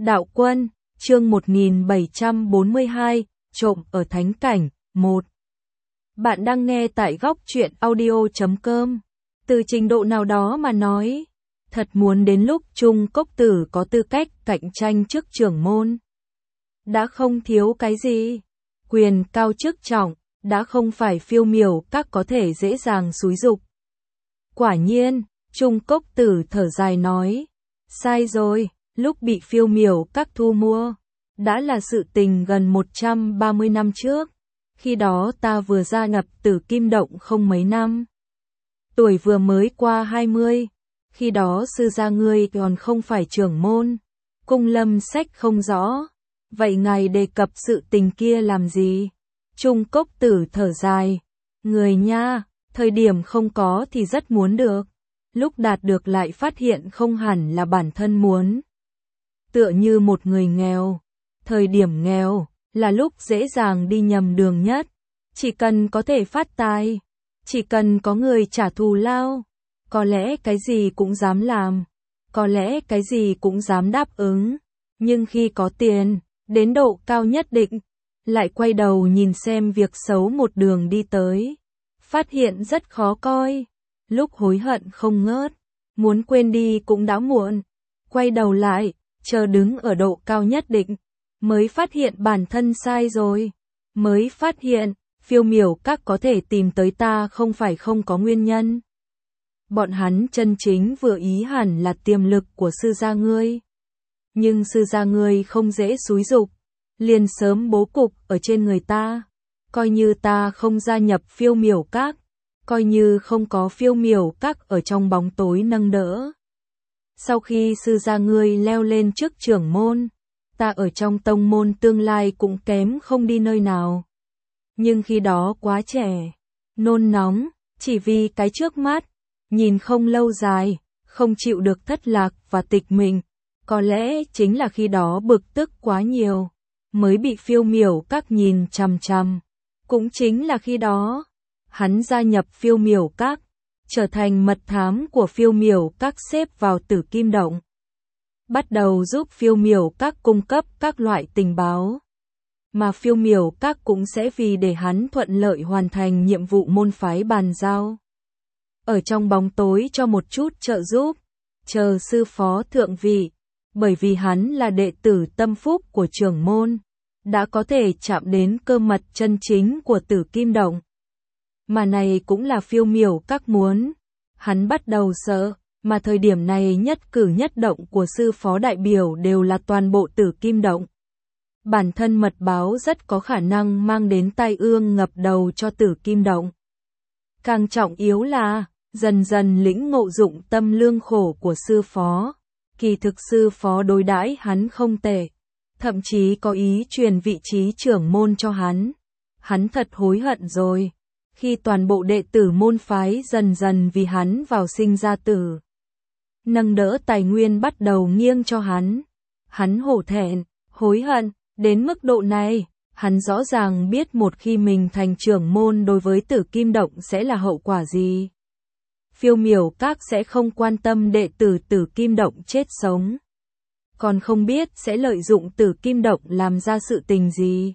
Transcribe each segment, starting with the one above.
Đạo Quân, chương 1742, trộm ở thánh cảnh, 1. Bạn đang nghe tại góc truyện audio.com. Từ trình độ nào đó mà nói, thật muốn đến lúc Trung Cốc Tử có tư cách cạnh tranh trước trưởng môn. Đã không thiếu cái gì, quyền cao chức trọng, đã không phải phiêu miểu các có thể dễ dàng xúi giục. Quả nhiên, Trung Cốc Tử thở dài nói, sai rồi, lúc bị phiêu miểu các thu mua, đã là sự tình gần 130 năm trước, khi đó ta vừa gia nhập Tử Kim Động không mấy năm. Tuổi vừa mới qua 20, khi đó sư gia ngươi còn không phải trưởng môn, cung lâm sách không rõ, vậy ngài đề cập sự tình kia làm gì? Trung Cốc Tử thở dài, người nha, thời điểm không có thì rất muốn được, lúc đạt được lại phát hiện không hẳn là bản thân muốn. Tựa như một người nghèo, thời điểm nghèo là lúc dễ dàng đi nhầm đường nhất, chỉ cần có thể phát tài, chỉ cần có người trả thù lao, có lẽ cái gì cũng dám làm, có lẽ cái gì cũng dám đáp ứng, nhưng khi có tiền, đến độ cao nhất định, lại quay đầu nhìn xem việc xấu một đường đi tới, phát hiện rất khó coi, lúc hối hận không ngớt, muốn quên đi cũng đã muộn, quay đầu lại, chờ đứng ở độ cao nhất định, mới phát hiện bản thân sai rồi, mới phát hiện, phiêu miểu các có thể tìm tới ta không phải không có nguyên nhân. Bọn hắn chân chính vừa ý hẳn là tiềm lực của sư gia ngươi. Nhưng sư gia ngươi không dễ xúi giục, liền sớm bố cục ở trên người ta, coi như ta không gia nhập phiêu miểu các, coi như không có phiêu miểu các ở trong bóng tối nâng đỡ. Sau khi sư gia ngươi leo lên trước trưởng môn, ta ở trong tông môn tương lai cũng kém không đi nơi nào. Nhưng khi đó quá trẻ, nôn nóng, chỉ vì cái trước mắt, nhìn không lâu dài, không chịu được thất lạc và tịch mình, có lẽ chính là khi đó bực tức quá nhiều, mới bị phiêu miểu các nhìn chằm chằm. Cũng chính là khi đó, hắn gia nhập phiêu miểu các, trở thành mật thám của phiêu miểu các xếp vào Tử Kim Động. Bắt đầu giúp phiêu miểu các cung cấp các loại tình báo. Mà phiêu miểu các cũng sẽ vì để hắn thuận lợi hoàn thành nhiệm vụ môn phái bàn giao. Ở trong bóng tối cho một chút trợ giúp, chờ sư phó thượng vị, bởi vì hắn là đệ tử tâm phúc của trưởng môn, đã có thể chạm đến cơ mật chân chính của Tử Kim Động. Mà này cũng là phiêu miểu các muốn. Hắn bắt đầu sợ, mà thời điểm này nhất cử nhất động của sư phó đại biểu đều là toàn bộ Tử Kim Động. Bản thân mật báo rất có khả năng mang đến tai ương ngập đầu cho Tử Kim Động. Càng trọng yếu là, dần dần lĩnh ngộ dụng tâm lương khổ của sư phó. Kỳ thực sư phó đối đãi hắn không tệ, thậm chí có ý truyền vị trí trưởng môn cho hắn. Hắn thật hối hận rồi, khi toàn bộ đệ tử môn phái dần dần vì hắn vào sinh ra tử. Nâng đỡ tài nguyên bắt đầu nghiêng cho hắn. Hắn hổ thẹn, hối hận, đến mức độ này, hắn rõ ràng biết một khi mình thành trưởng môn đối với Tử Kim Động sẽ là hậu quả gì. Phiêu miểu các sẽ không quan tâm đệ tử Tử Kim Động chết sống. Còn không biết sẽ lợi dụng Tử Kim Động làm ra sự tình gì.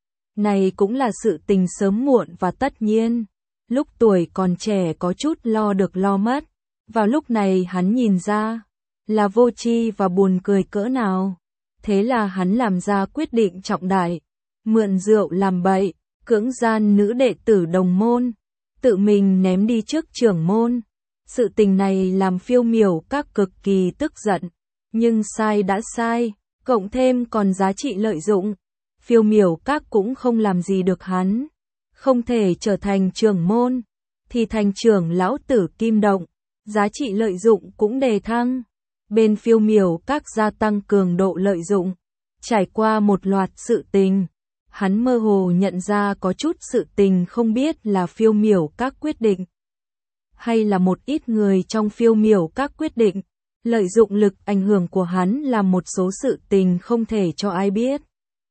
Này cũng là sự tình sớm muộn và tất nhiên. Lúc tuổi còn trẻ có chút lo được lo mất. Vào lúc này hắn nhìn ra, là vô tri và buồn cười cỡ nào. Thế là hắn làm ra quyết định trọng đại. Mượn rượu làm bậy, cưỡng gian nữ đệ tử đồng môn. Tự mình ném đi trước trưởng môn. Sự tình này làm phiêu miểu các cực kỳ tức giận. Nhưng sai đã sai, cộng thêm còn giá trị lợi dụng. Phiêu miểu các cũng không làm gì được hắn. Không thể trở thành trưởng môn, thì thành trưởng lão Tử Kim Động. Giá trị lợi dụng cũng đề thăng. Bên phiêu miểu các gia tăng cường độ lợi dụng. Trải qua một loạt sự tình, hắn mơ hồ nhận ra có chút sự tình không biết là phiêu miểu các quyết định. Hay là một ít người trong phiêu miểu các quyết định, lợi dụng lực ảnh hưởng của hắn làm một số sự tình không thể cho ai biết.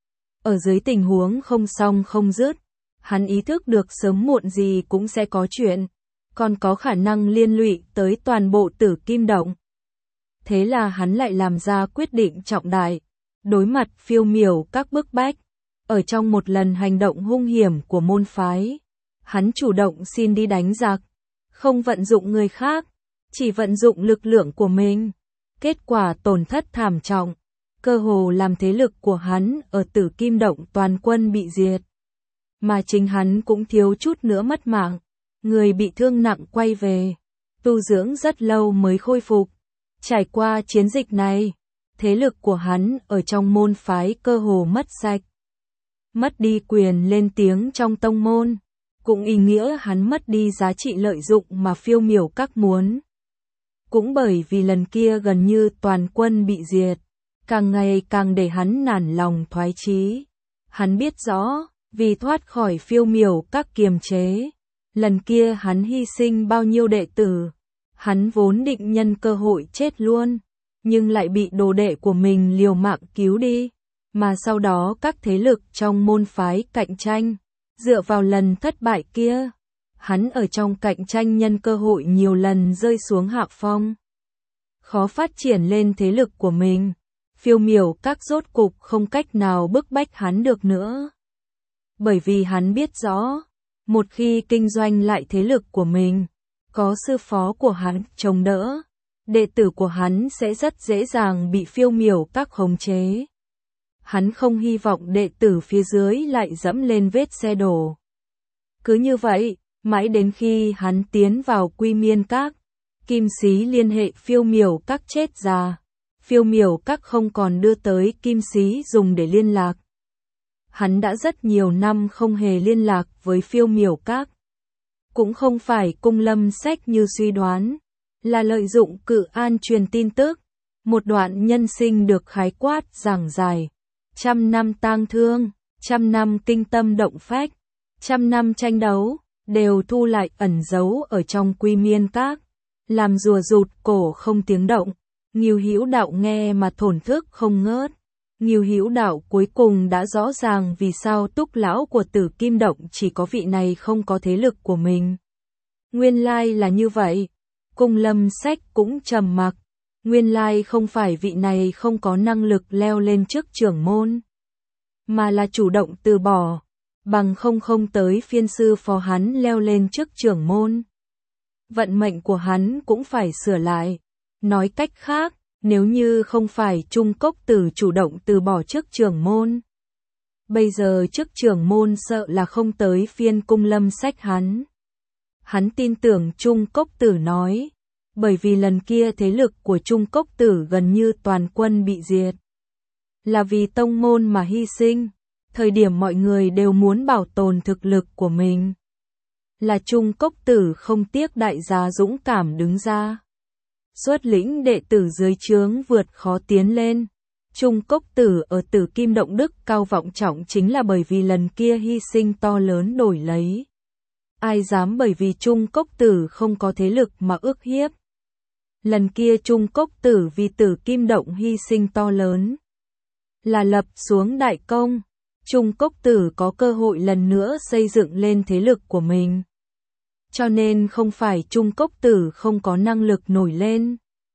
Ở dưới tình huống không xong không dứt, hắn ý thức được sớm muộn gì cũng sẽ có chuyện, còn có khả năng liên lụy tới toàn bộ Tử Kim Động. Thế là hắn lại làm ra quyết định trọng đại, đối mặt phiêu miểu các bức bách. Ở trong một lần hành động hung hiểm của môn phái, hắn chủ động xin đi đánh giặc, không vận dụng người khác, chỉ vận dụng lực lượng của mình. Kết quả tổn thất thảm trọng, cơ hồ làm thế lực của hắn ở Tử Kim Động toàn quân bị diệt. Mà chính hắn cũng thiếu chút nữa mất mạng, người bị thương nặng quay về, tu dưỡng rất lâu mới khôi phục. Trải qua chiến dịch này, thế lực của hắn ở trong môn phái cơ hồ mất sạch. Mất đi quyền lên tiếng trong tông môn, cũng ý nghĩa hắn mất đi giá trị lợi dụng mà phiêu miểu các muốn. Cũng bởi vì lần kia gần như toàn quân bị diệt, càng ngày càng để hắn nản lòng thoái chí. Hắn biết rõ, vì thoát khỏi phiêu miểu các kiềm chế, lần kia hắn hy sinh bao nhiêu đệ tử. Hắn vốn định nhân cơ hội chết luôn, nhưng lại bị đồ đệ của mình liều mạng cứu đi. Mà sau đó các thế lực trong môn phái cạnh tranh, dựa vào lần thất bại kia, hắn ở trong cạnh tranh nhân cơ hội nhiều lần rơi xuống hạ phong. Khó phát triển lên thế lực của mình, phiêu miểu các rốt cục không cách nào bức bách hắn được nữa. Bởi vì hắn biết rõ, một khi kinh doanh lại thế lực của mình, có sư phó của hắn chống đỡ, đệ tử của hắn sẽ rất dễ dàng bị phiêu miểu các khống chế. Hắn không hy vọng đệ tử phía dưới lại dẫm lên vết xe đổ. Cứ như vậy, mãi đến khi hắn tiến vào Quy Miên Các, Kim Xí liên hệ phiêu miểu các chết già. Phiêu miểu các không còn đưa tới Kim Xí dùng để liên lạc. Hắn đã rất nhiều năm không hề liên lạc với phiêu miểu các. Cũng không phải Cung Lâm Sách như suy đoán, là lợi dụng Cự An truyền tin tức. Một đoạn nhân sinh được khái quát giảng dài. 100 năm tang thương, 100 năm kinh tâm động phách, 100 năm tranh đấu, đều thu lại ẩn giấu ở trong Quy Miên Các, làm rùa rụt cổ không tiếng động. Ngưu Hữu Đạo nghe mà thổn thức không ngớt. Ngưu Hữu Đạo cuối cùng đã rõ ràng vì sao Túc lão của Tử Kim Động chỉ có vị này không có thế lực của mình. Nguyên lai là như vậy. Cung Lâm Sách cũng trầm mặc. Nguyên lai không phải vị này không có năng lực leo lên chức trưởng môn, mà là chủ động từ bỏ, bằng không tới phiên sư phó hắn leo lên chức trưởng môn. Vận mệnh của hắn cũng phải sửa lại. Nói cách khác, nếu như không phải Trung Cốc Tử chủ động từ bỏ chức trưởng môn, bây giờ chức trưởng môn sợ là không tới phiên Cung Lâm Sách hắn. Hắn tin tưởng Trung Cốc Tử nói, bởi vì lần kia thế lực của Trung Cốc Tử gần như toàn quân bị diệt. Là vì tông môn mà hy sinh, thời điểm mọi người đều muốn bảo tồn thực lực của mình. Là Trung Cốc Tử không tiếc đại giá dũng cảm đứng ra. Xuất lĩnh đệ tử dưới trướng vượt khó tiến lên. Trung Cốc Tử ở Tử Kim Động đức cao vọng trọng chính là bởi vì lần kia hy sinh to lớn đổi lấy. Ai dám bởi vì Trung Cốc Tử không có thế lực mà ức hiếp. Lần kia Trung Cốc Tử vì Tử Kim Động hy sinh to lớn, là lập xuống đại công. Trung Cốc Tử có cơ hội lần nữa xây dựng lên thế lực của mình. Cho nên không phải Trung Cốc Tử không có năng lực nổi lên,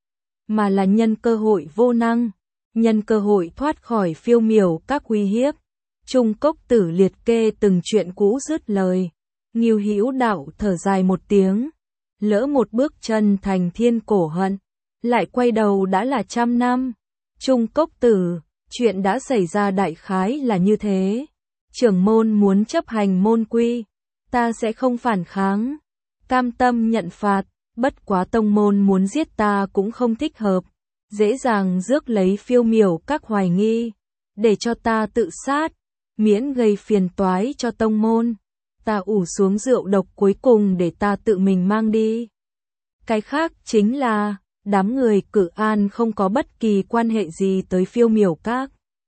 mà là nhân cơ hội vô năng, nhân cơ hội thoát khỏi phiêu miểu các uy hiếp. Trung Cốc Tử liệt kê từng chuyện cũ dứt lời. Ngưu Hữu Đạo thở dài một tiếng, lỡ một bước chân thành thiên cổ hận, lại quay đầu đã là 100 năm. Trung Cốc Tử, chuyện đã xảy ra đại khái là như thế. Trưởng môn muốn chấp hành môn quy, ta sẽ không phản kháng, cam tâm nhận phạt, bất quá tông môn muốn giết ta cũng không thích hợp, dễ dàng rước lấy phiêu miểu các hoài nghi, để cho ta tự sát, miễn gây phiền toái cho tông môn. Ta ủ xuống rượu độc cuối cùng để ta tự mình mang đi. Cái khác chính là, đám người Cự An không có bất kỳ quan hệ gì tới phiêu miểu các.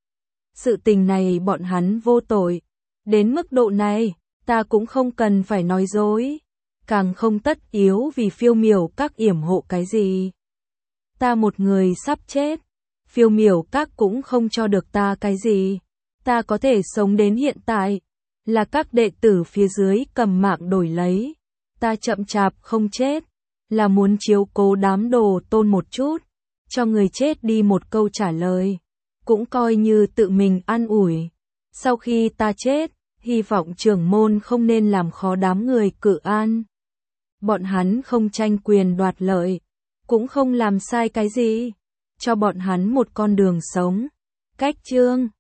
Sự tình này bọn hắn vô tội. Đến mức độ này, ta cũng không cần phải nói dối. Càng không tất yếu vì phiêu miểu các yểm hộ cái gì. Ta một người sắp chết. Phiêu miểu các cũng không cho được ta cái gì. Ta có thể sống đến hiện tại. Là các đệ tử phía dưới cầm mạng đổi lấy. Ta chậm chạp không chết. Là muốn chiếu cố đám đồ tôn một chút. Cho người chết đi một câu trả lời. cũng coi như tự mình an ủi. Sau khi ta chết, hy vọng trưởng môn không nên làm khó đám người Cự An. Bọn hắn không tranh quyền đoạt lợi, cũng không làm sai cái gì, cho bọn hắn một con đường sống. Cách chương